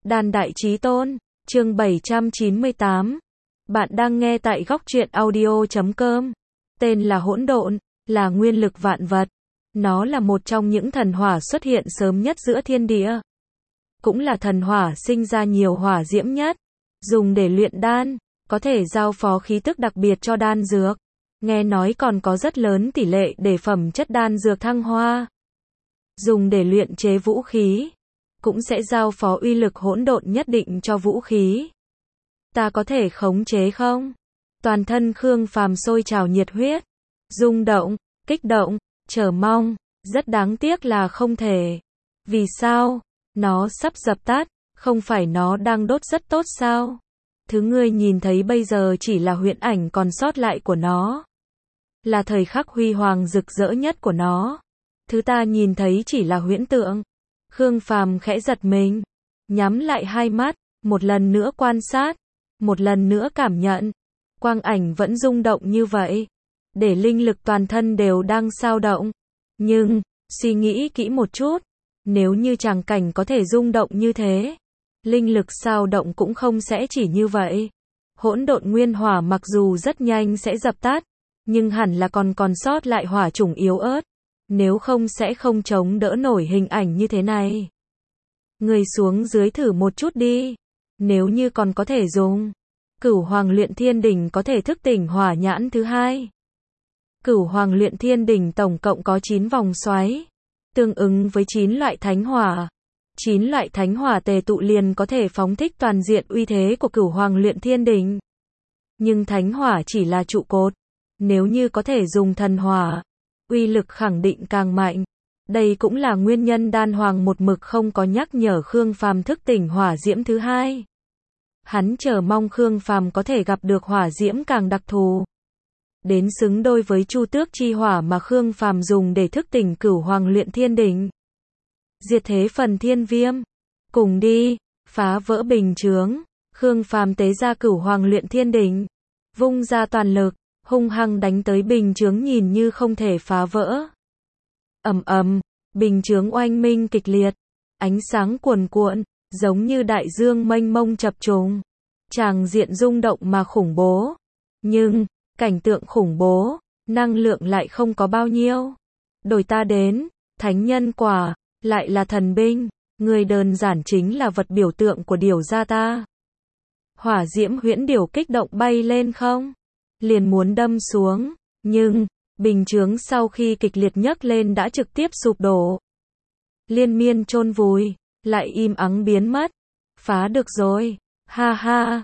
Đan Đại Chí Tôn, chương 798. Bạn đang nghe tại góc truyện audio.com. Tên là hỗn độn, là nguyên lực vạn vật. Nó là một trong những thần hỏa xuất hiện sớm nhất giữa thiên địa. Cũng là thần hỏa sinh ra nhiều hỏa diễm nhất. Dùng để luyện đan, có thể giao phó khí tức đặc biệt cho đan dược. Nghe nói còn có rất lớn tỷ lệ để phẩm chất đan dược thăng hoa. Dùng để luyện chế vũ khí, cũng sẽ giao phó uy lực hỗn độn nhất định cho vũ khí. Ta có thể khống chế không? Toàn thân Khương Phàm sôi trào nhiệt huyết, rung động, kích động, chờ mong, rất đáng tiếc là không thể. Vì sao? Nó sắp dập tắt, không phải nó đang đốt rất tốt sao? Thứ ngươi nhìn thấy bây giờ chỉ là huyễn ảnh còn sót lại của nó. Là thời khắc huy hoàng rực rỡ nhất của nó. Thứ ta nhìn thấy chỉ là huyễn tượng. Khương Phàm khẽ giật mình, nhắm lại hai mắt, một lần nữa quan sát, một lần nữa cảm nhận. Quang ảnh vẫn rung động như vậy, để linh lực toàn thân đều đang xao động. Nhưng, suy nghĩ kỹ một chút, nếu như tràng cảnh có thể rung động như thế, linh lực xao động cũng không sẽ chỉ như vậy. Hỗn độn nguyên hỏa mặc dù rất nhanh sẽ dập tắt, nhưng hẳn là còn sót lại hỏa chủng yếu ớt. Nếu không sẽ không chống đỡ nổi hình ảnh như thế này. Người xuống dưới thử một chút đi. Nếu như còn có thể dùng. Cửu Hoàng Luyện Thiên Đỉnh có thể thức tỉnh hỏa nhãn thứ hai. Cửu Hoàng Luyện Thiên Đỉnh tổng cộng có 9 vòng xoáy, tương ứng với 9 loại thánh hỏa. 9 loại thánh hỏa tề tụ liền có thể phóng thích toàn diện uy thế của Cửu Hoàng Luyện Thiên Đỉnh. Nhưng thánh hỏa chỉ là trụ cột. Nếu như có thể dùng thần hỏa, uy lực khẳng định càng mạnh. Đây cũng là nguyên nhân Đan Hoàng một mực không có nhắc nhở Khương Phàm thức tỉnh hỏa diễm thứ hai. Hắn chờ mong Khương Phàm có thể gặp được hỏa diễm càng đặc thù, đến xứng đôi với Chu Tước chi hỏa mà Khương Phàm dùng để thức tỉnh Cửu Hoàng Luyện Thiên Đỉnh. Diệt thế phần thiên viêm, cùng đi, phá vỡ bình chướng. Khương Phàm tế ra Cửu Hoàng Luyện Thiên Đỉnh, vung ra toàn lực, hung hăng đánh tới bình chướng nhìn như không thể phá vỡ. Ầm ầm, bình chướng oanh minh kịch liệt, ánh sáng cuồn cuộn, giống như đại dương mênh mông chập trùng. Tràng diện rung động mà khủng bố. Nhưng, cảnh tượng khủng bố, năng lượng lại không có bao nhiêu. Đổi ta đến, thánh nhân quả, lại là thần binh, người đơn giản chính là vật biểu tượng của điểu gia ta. Hỏa diễm huyễn điểu kích động bay lên không? Liền muốn đâm xuống, nhưng, bình chướng sau khi kịch liệt nhấc lên đã trực tiếp sụp đổ. Liên miên chôn vùi, lại im ắng biến mất. Phá được rồi, ha ha,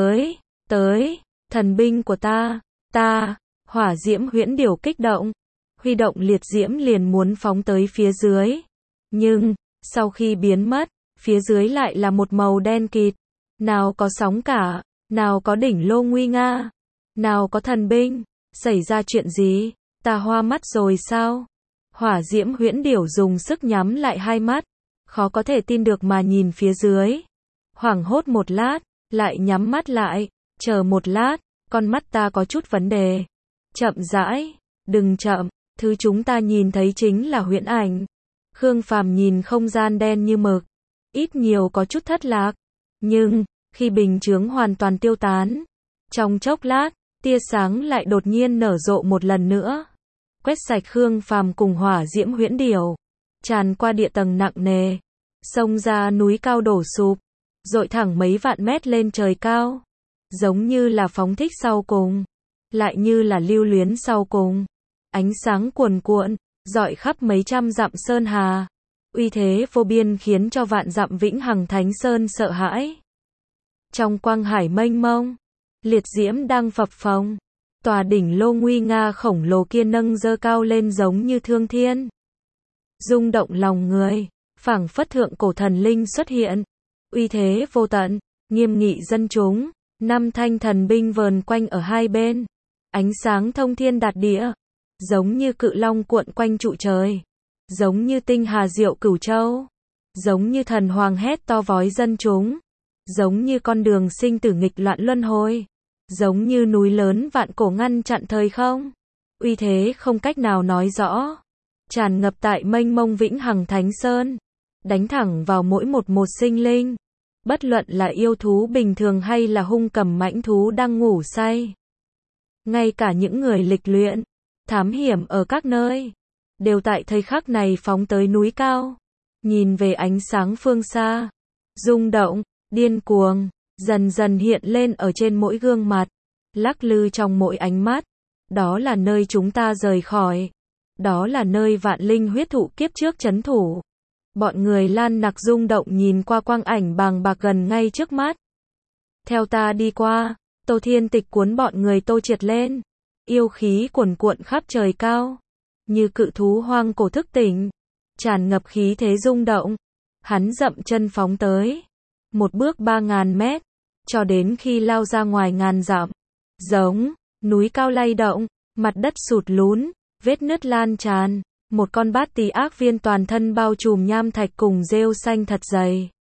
tới, thần binh của ta, hỏa diễm huyễn điểu kích động, huy động liệt diễm liền muốn phóng tới phía dưới. Nhưng, sau khi biến mất, phía dưới lại là một màu đen kịt, nào có sóng cả, nào có đỉnh lô nguy nga. Nào có thần binh, xảy ra chuyện gì, ta hoa mắt rồi sao? Hỏa diễm huyễn điểu dùng sức nhắm lại hai mắt, khó có thể tin được mà nhìn phía dưới. Hoảng hốt một lát, lại nhắm mắt lại, chờ một lát, con mắt ta có chút vấn đề. Chậm rãi, đừng chậm, thứ chúng ta nhìn thấy chính là huyễn ảnh. Khương Phàm nhìn không gian đen như mực, ít nhiều có chút thất lạc. Nhưng, khi bình chướng hoàn toàn tiêu tán, trong chốc lát, tia sáng lại đột nhiên nở rộ một lần nữa, quét sạch Khương Phàm cùng hỏa diễm huyễn điểu, tràn qua địa tầng nặng nề, xông ra núi cao đổ sụp, dội thẳng mấy vạn mét lên trời cao, giống như là phóng thích sau cùng, lại như là lưu luyến sau cùng. Ánh sáng cuồn cuộn, rọi khắp mấy trăm dặm sơn hà, uy thế vô biên khiến cho vạn dặm Vĩnh Hằng Thánh Sơn sợ hãi. Trong quang hải mênh mông, liệt diễm đang phập phồng, tòa đỉnh lô nguy nga khổng lồ kia nâng dơ cao lên giống như thương thiên. Rung động lòng người, phảng phất thượng cổ thần linh xuất hiện, uy thế vô tận, nghiêm nghị dân chúng, 5 thanh thần binh vờn quanh ở hai bên, ánh sáng thông thiên đạt địa, giống như cự long cuộn quanh trụ trời, giống như tinh hà diệu cửu châu, giống như thần hoàng hét to vói dân chúng. Giống như con đường sinh tử nghịch loạn luân hồi, giống như núi lớn vạn cổ ngăn chặn thời không. Uy thế không cách nào nói rõ, tràn ngập tại mênh mông Vĩnh Hằng Thánh Sơn, đánh thẳng vào mỗi một sinh linh. Bất luận là yêu thú bình thường hay là hung cầm mãnh thú đang ngủ say. Ngay cả những người lịch luyện, thám hiểm ở các nơi, đều tại thời khắc này phóng tới núi cao. Nhìn về ánh sáng phương xa, rung động, điên cuồng, dần dần hiện lên ở trên mỗi gương mặt, lắc lư trong mỗi ánh mắt. Đó là nơi chúng ta rời khỏi. Đó là nơi vạn linh huyết thụ kiếp trước trấn thủ. Bọn người Lan Nặc rung động nhìn qua quang ảnh bàng bạc gần ngay trước mắt. Theo ta đi qua, Tô Thiên Tịch cuốn bọn người Tô Triệt lên. Yêu khí cuồn cuộn khắp trời cao. Như cự thú hoang cổ thức tỉnh. Tràn ngập khí thế rung động. Hắn dậm chân phóng tới. Một bước 3.000 mét. Cho đến khi lao ra ngoài ngàn dặm. Giống, núi cao lay động, mặt đất sụt lún, vết nứt lan tràn. Một con bát tí ác viên toàn thân bao trùm nham thạch cùng rêu xanh thật dày.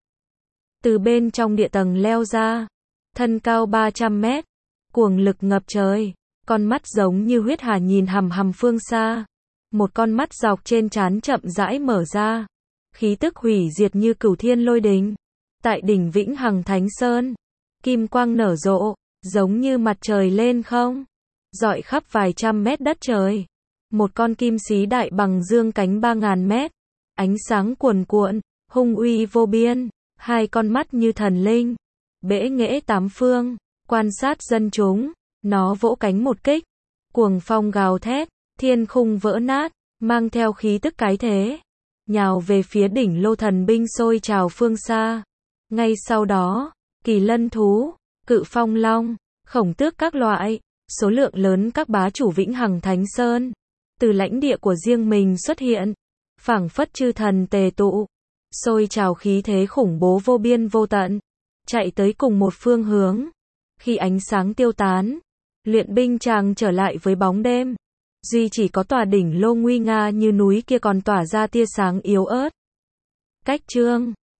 Từ bên trong địa tầng leo ra. Thân cao 300 mét. Cuồng lực ngập trời. Con mắt giống như huyết hà nhìn hằm hằm phương xa. Một con mắt dọc trên trán chậm rãi mở ra. Khí tức hủy diệt như cửu thiên lôi đình. Tại đỉnh Vĩnh Hằng Thánh Sơn. Kim quang nở rộ. Giống như mặt trời lên không. Rọi khắp vài trăm mét đất trời. Một con kim xí đại bằng dương cánh 3.000 mét. Ánh sáng cuồn cuộn, hung uy vô biên. Hai con mắt như thần linh. Bẽ nghễ tám phương, quan sát dân chúng. Nó vỗ cánh một kích. Cuồng phong gào thét, thiên khung vỡ nát, mang theo khí tức cái thế. Nhào về phía đỉnh lô thần binh sôi trào phương xa. Ngay sau đó, kỳ lân thú, cự phong long, khổng tước các loại, số lượng lớn các bá chủ Vĩnh Hằng Thánh Sơn. Từ lãnh địa của riêng mình xuất hiện, phảng phất chư thần tề tụ, sôi trào khí thế khủng bố vô biên vô tận, chạy tới cùng một phương hướng. Khi ánh sáng tiêu tán, luyện binh chàng trở lại với bóng đêm, duy chỉ có tòa đỉnh lô nguy nga như núi kia còn tỏa ra tia sáng yếu ớt. Cách chương